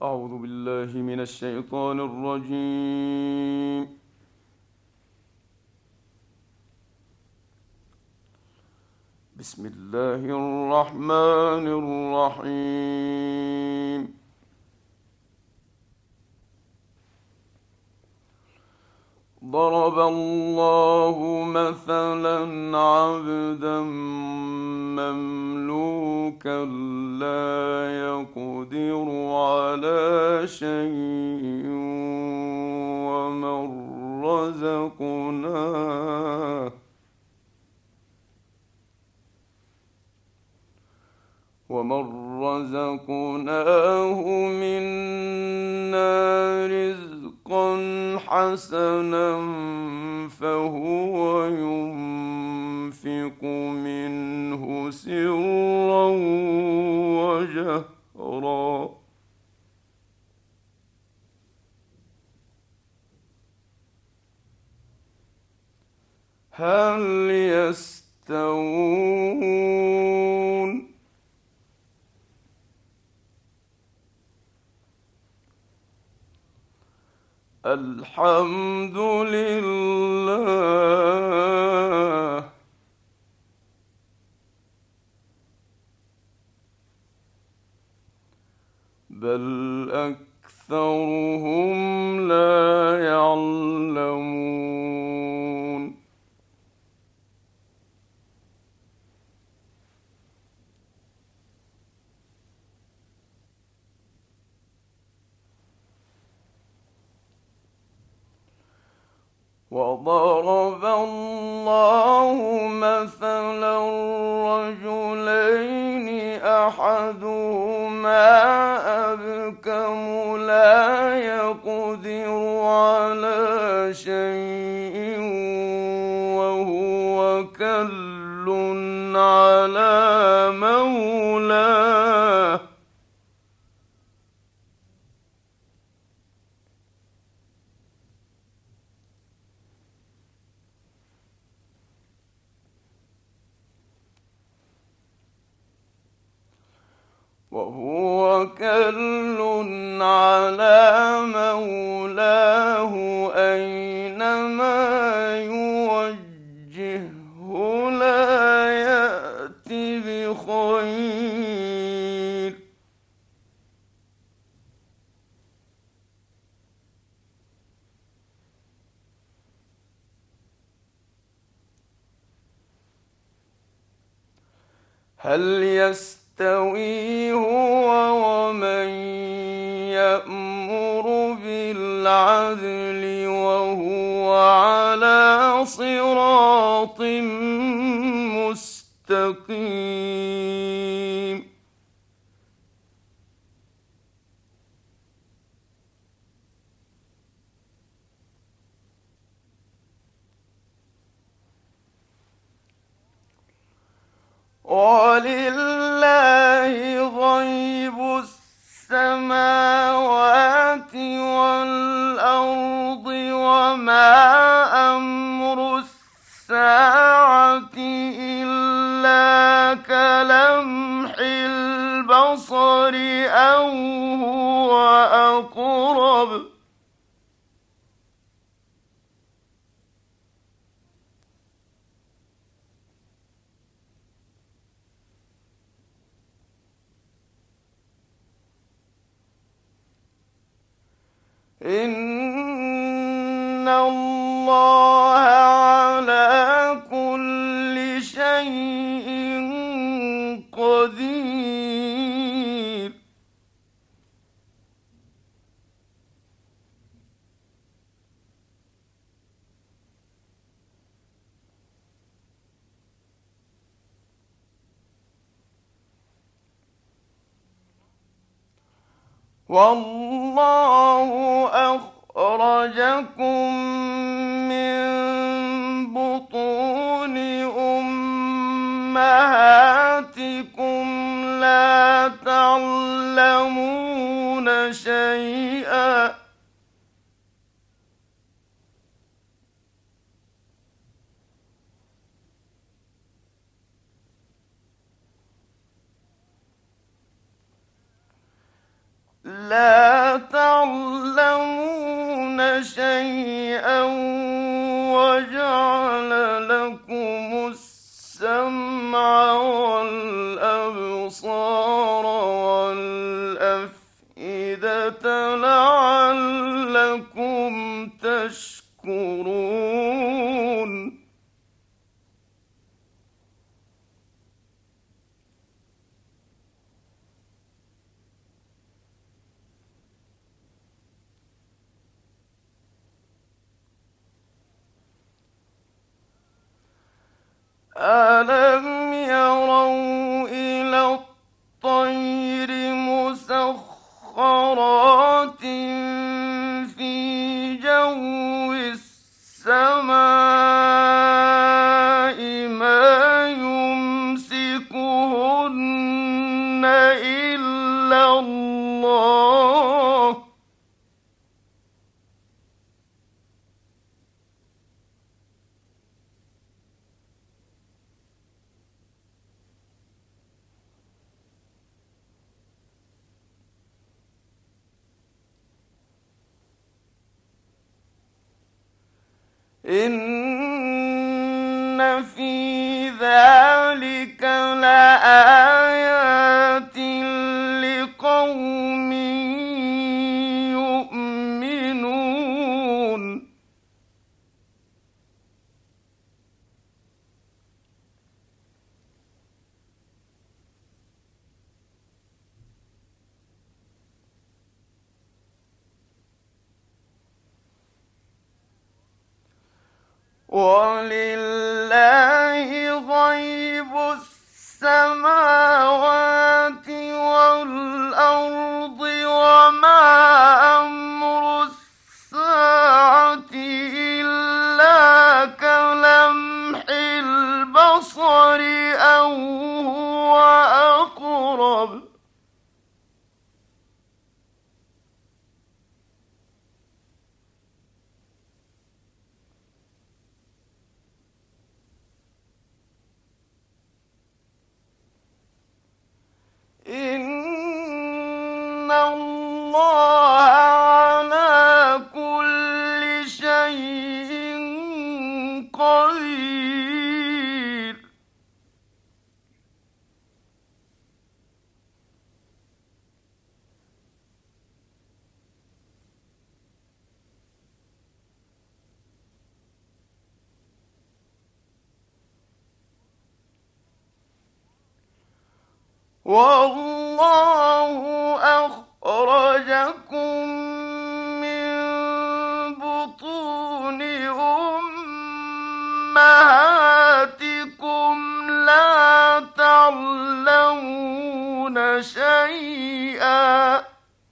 أعوذ بالله من الشيطان الرجيم. بسم الله الرحمن الرحيم. ضرب الله مثلا عبدا مملوكا لا يقدر على شيء ومن رزقناه منا رزقا حسنا فهو ينفق منه سرا وجهرا هل يستوون؟ الحمد لله. بل أكثرهم لا يعلمون. وضرب الله مثلا رجلين أحدهما أبكم لا يقدر على شيء وهو كل على مولاه أينما يوجهه لا يأتي بخير. هل يستوي هو ومن يأمر بالعدل وهو على صراط مستقيم؟ ولله غيب السماوات والأرض وما أمر الساعة إلا كلمح البصر أو هو أقرب. إن الله على كل شيء قدير. والله أخرجكم من بطون أمهاتكم لا تعلمون شيئا لا الْأَفْئِدَةَ لَعَلَّكُمْ تَشْكُرُونَ أَلَمْ يَرَوْا إِلَى الطَّيْرِ مُسَخَّرَاتٍ فِي جَوِّ السَّمَاءِ مَا يُمْسِكُهُنَّ إِلَّا اللَّهُ إِنَّ فِي ذَلِكَ لَآيَاتٍ لِقَوْمٍ يُؤْمِنُونَ وَلِلَّهِ غَيْبُ السَّمَاوَاتِ وَالْأَرْضِ وَمَا أَمْرُ السَّاعَةِ إِلَّا كَلَمْحِ الْبَصَرِ أَوْ هُوَ أَقْرَبُ ۚ إِنَّ اللَّهَ عَلَىٰ كُلِّ شَيْءٍ قَدِيرٌ وَاللَّهُ أَخْرَجَكُم مِّن بُطُونِ أُمَّهَاتِكُمْ لَا تَعْلَمُونَ شَيْئًا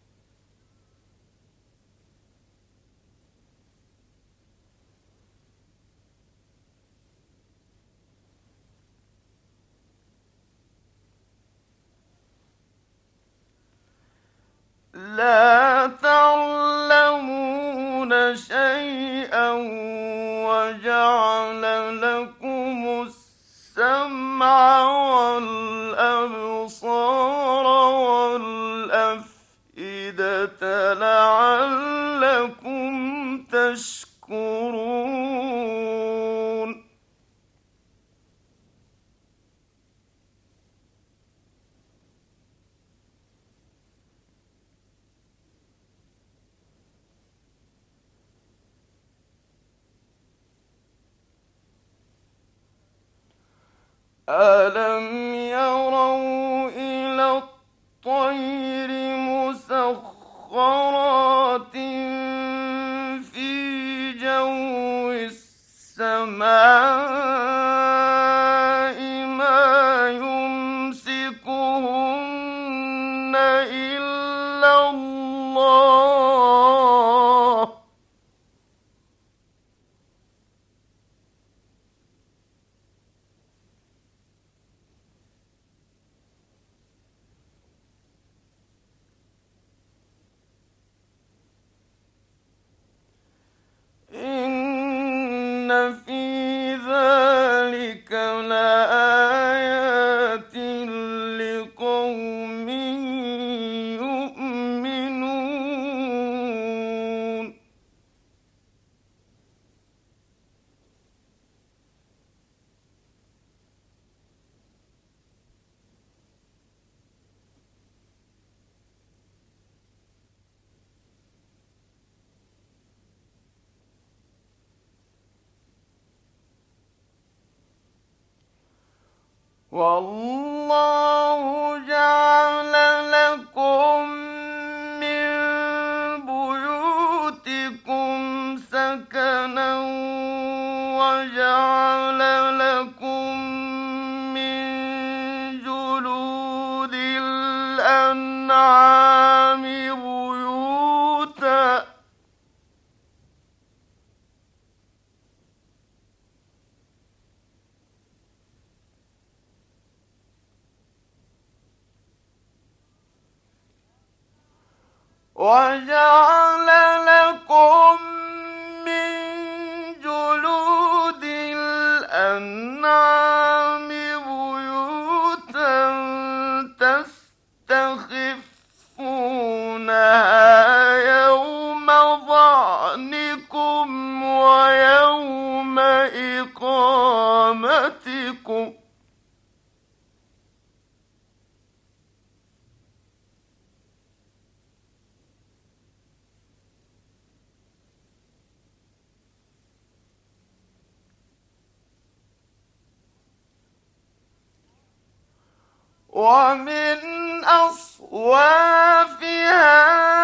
وَجَعَلَ لَكُمُ السَّمْعَ وَالْأَبْصَارَ وَالْأَفْئِدَةَ لَعَلَّكُمْ تَشْكُرُونَ أَلَمْ يَرَوْا إِلَى الطَّيْرِ مُسَخَّرَاتٍ فِي جَوِّ السَّمَاءِ مَا يُمْسِكُهُنَّ إِلَّا اللَّهُ ۗ إِنَّ فِي ذَلِكَ لَآيَاتٍ لِقَوْمٍ يُؤْمِنُونَ والله جعل لكم من بيوتكم سكنا وجعل لكم من جلود الأنعام بيوتا وجعل لكم من جلود الأنعام بيوتا تستخفونها يوم ظعنكم ويوم إقامتكم ومن أصوافها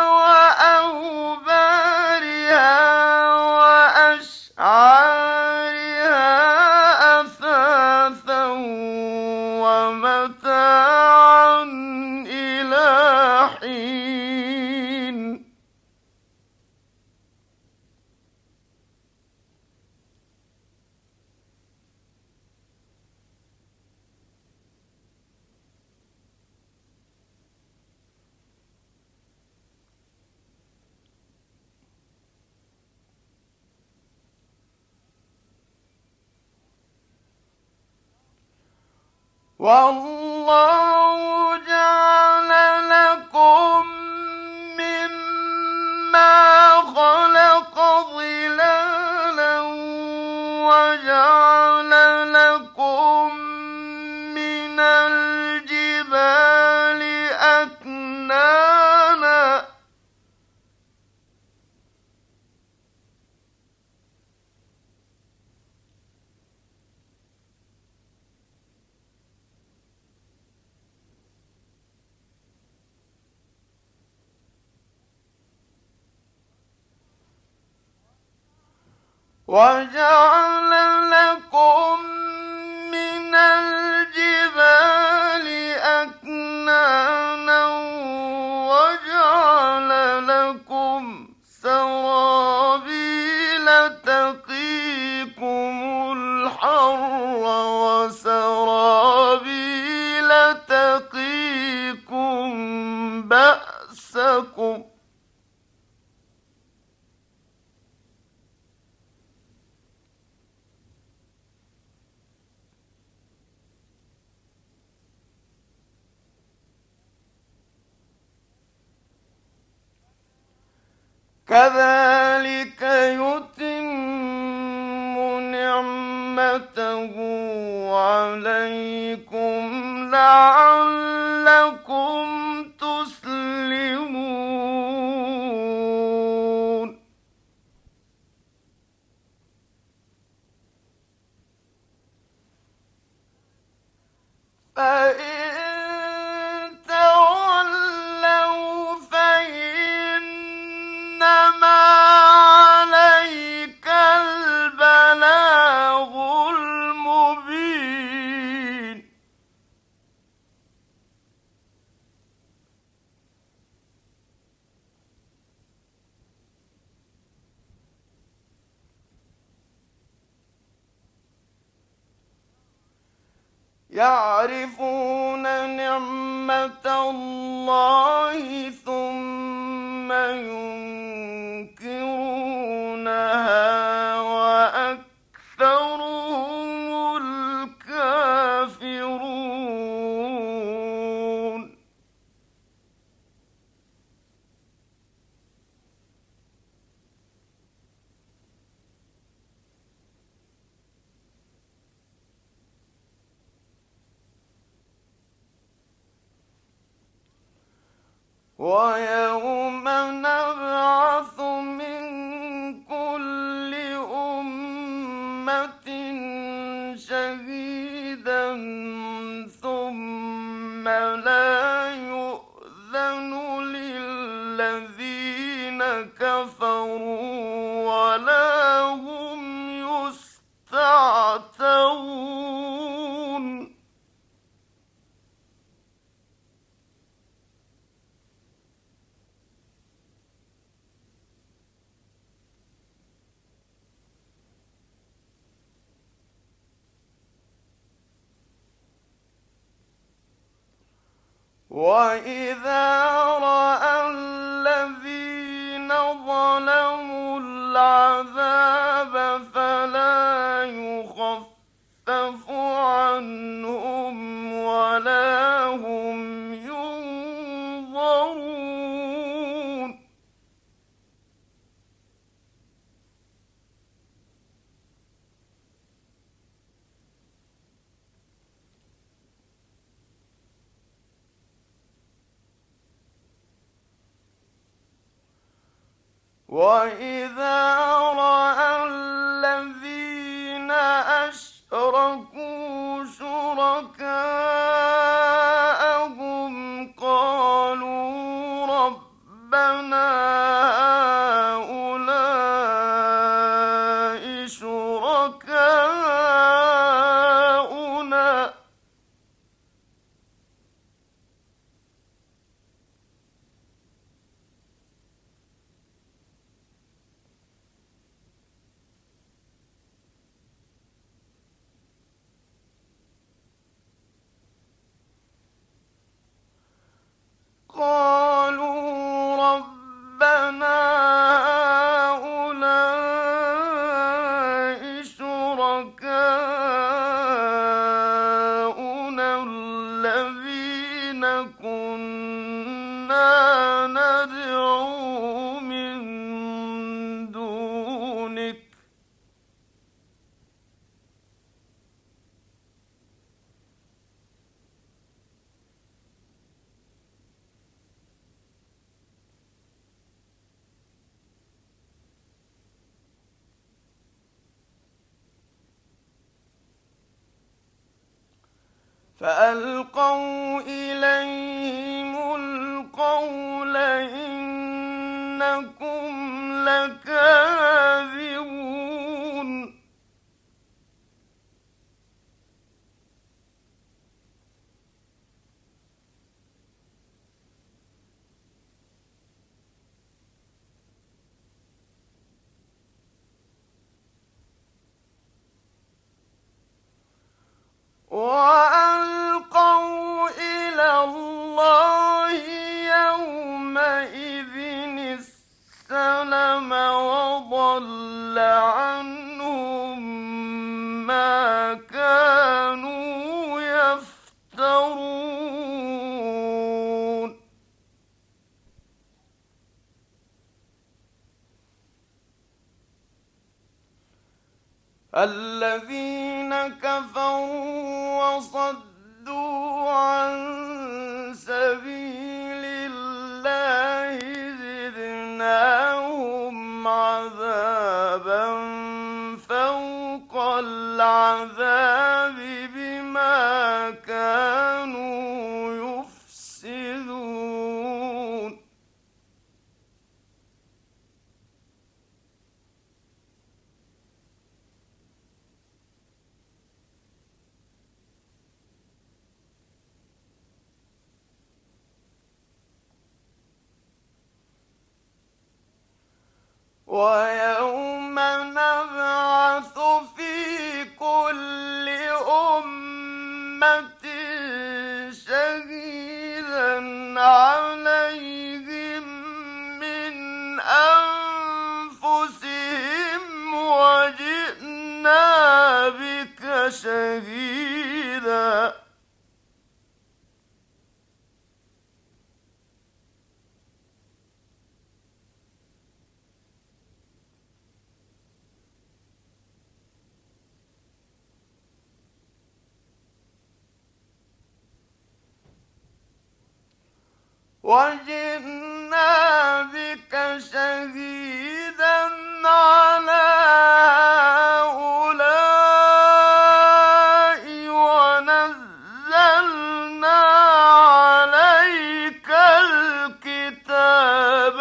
وأوبارها وأشعارها أثاثا ومتاعا إلى حين والله جعل لكم مما خلق ظلالا وجعل لكم من الجبال أكنانا وجعل لكم من الجبال أكنانا وجعل لكم سرابيل تقيكم الحر وسرابيل تقيكم بأسكم كذلك يتم نعمته عليكم لعلكم تسلمون فإن تولوا فإنما عليك البلاغ المبين يعرفون نعمة الله ثم ينكرونها وأكثرهم الكافرون ويوم نبعث من كل أمة شهيدا الذين كفروا ولا هم يستعتبون وَإِذَا رَأَى الَّذِينَ ظَلَمُوا الْعَذَابَ فَلَا يُخَفَّفُ عَنْهُمْ وَلَا هُمْ يُنظَرُونَ وَإِذَا رَأَى الَّذِينَ أَشْرَكُوا شُرَكَاءَهُمْ قَالُوا رَبَّنَا هَٰؤُلَاءِ شُرَكَاؤُنَا الَّذِينَ كُنَّا نَدْعُو مِن دُونِكَ فَأَلْقَوْا إِلَيْهِمُ الْقَوْلَ إِنَّكُمْ لَكَاذِبُونَ وَأَلْقَوْا إِلَى اللَّهِ يَوْمَئِذٍ السَّلَمَ وَضَلَّ عَنْهُم مَّا كَانُوا يَفْتَرُونَ الَّذِينَ كَفَروا وَصَدُّوا عَن سَبِيلِ اللَّهِ زِدْنَاهُمْ عَذَابًا فَوْقَ الْعَذَابِ بِمَا كَانُوا يُفْسِدُونَ وَيَوْمَ نَبْعَثُ فِي كُلِّ أُمَّةٍ شَهِيدًا عَلَيْهِم مِّنْ أَنفُسِهِمْ وَجِئْنَا بِكَ شَهِيدًا وَجِئْنَا بِكَ شَهِيدًا عَلَىٰ هَٰؤُلَاءِ وَنَزَّلْنَا عَلَيْكَ الْكِتَابَ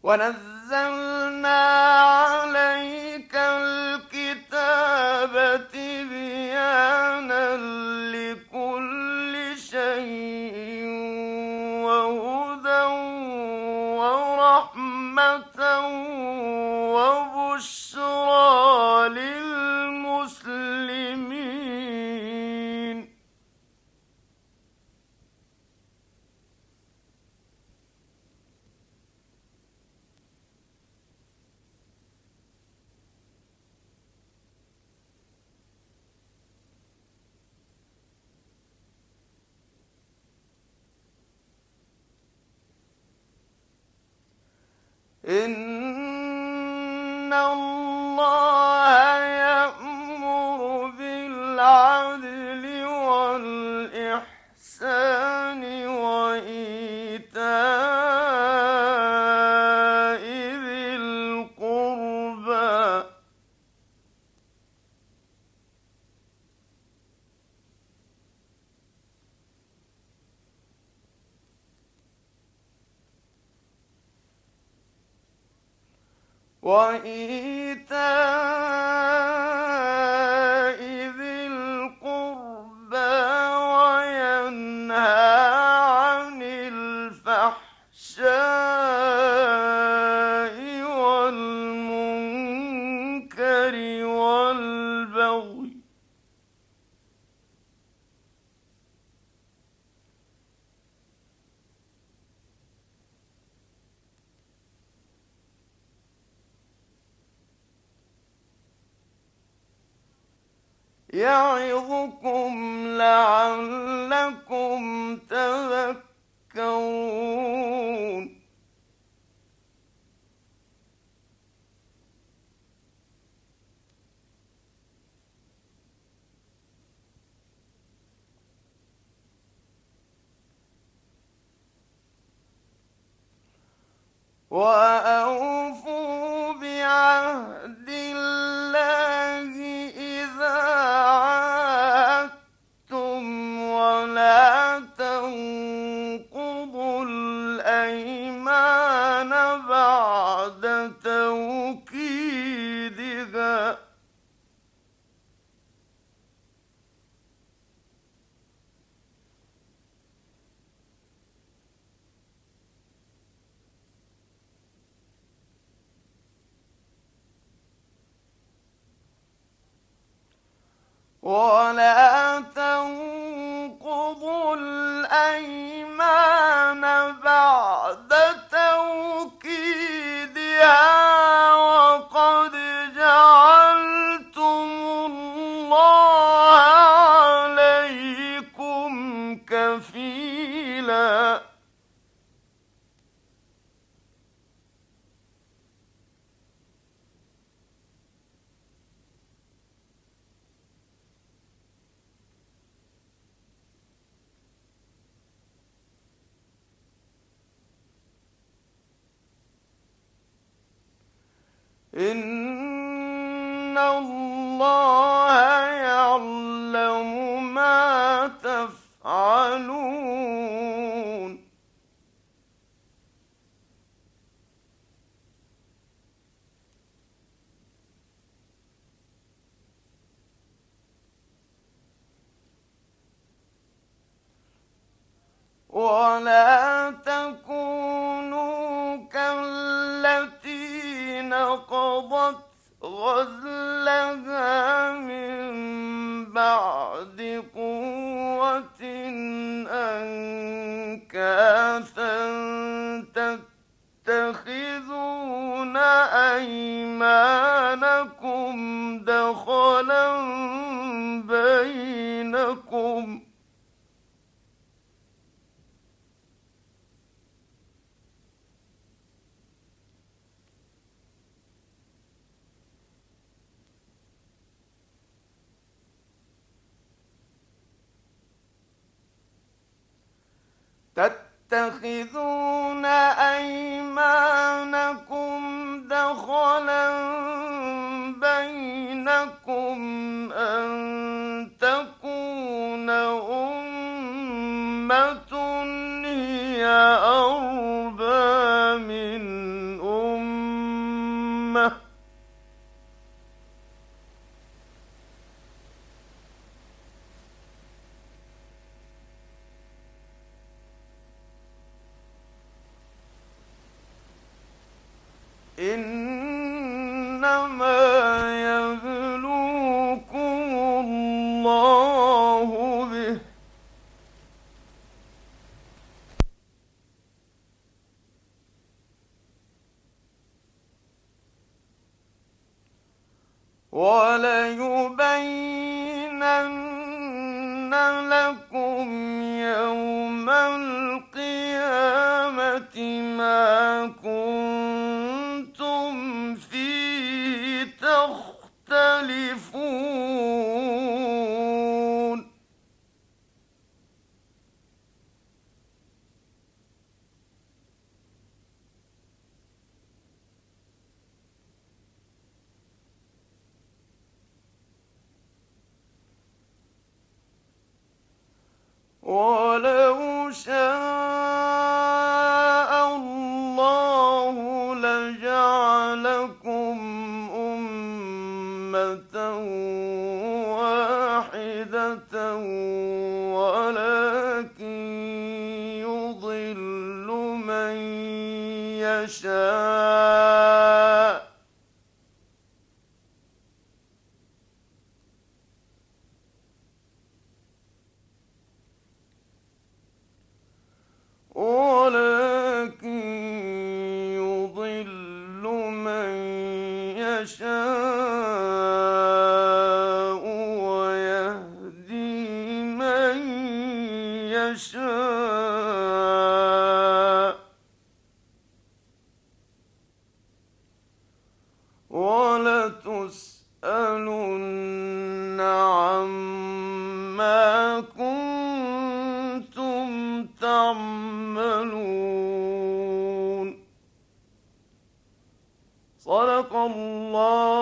ونزلنا عليك الكتاب تبيانا لكل شيء وهدى ورحمة وبشرى للمسلمين. إن الله يأمر بالعدل والإحسان وإيتاء ذي القربى وينهى عن الفحشاء والمنكر والبغي يعظكم لعلكم تذكرون. وأوفوا بعهد الله إذا عاهدتم ولا تنقضوا الأيمان بعد توكيدها ولا تنقضوا الأيمان بعد توكيدها وقد جعلتم الله عليكم كفيلا. إن الله يعلم ما تفعلون. ولا تكونوا كالتي نقضت غزلها من بعد قوة أنكاثا تتخذون أيمانكم دخلا بينكم تتخذون أيمانكم دخلا بينكم أن تكون أمة هي أربى من وَلَيُبَيِّنَنَّ لَكُمْ يَوْمَ الْقِيَامَةِ مَا كُنتُمْ فِيهِ تَخْتَلِفُونَ وَلَوْ شَاءَ اللَّهُ لَجَعَلَكُمْ أُمَّةً وَاحِدَةً وَلَٰكِن يُضِلُّ مَن يَشَاءُ ۚ وَلَٰكِن يُضِلُّ مَن يَشَاءُ وَيَهْدِي مَن يَشَاءُ ۚ وَلَتُسْأَلُنَّ عَمَّا كُنتُمْ تَعْمَلُونَ. صدق الله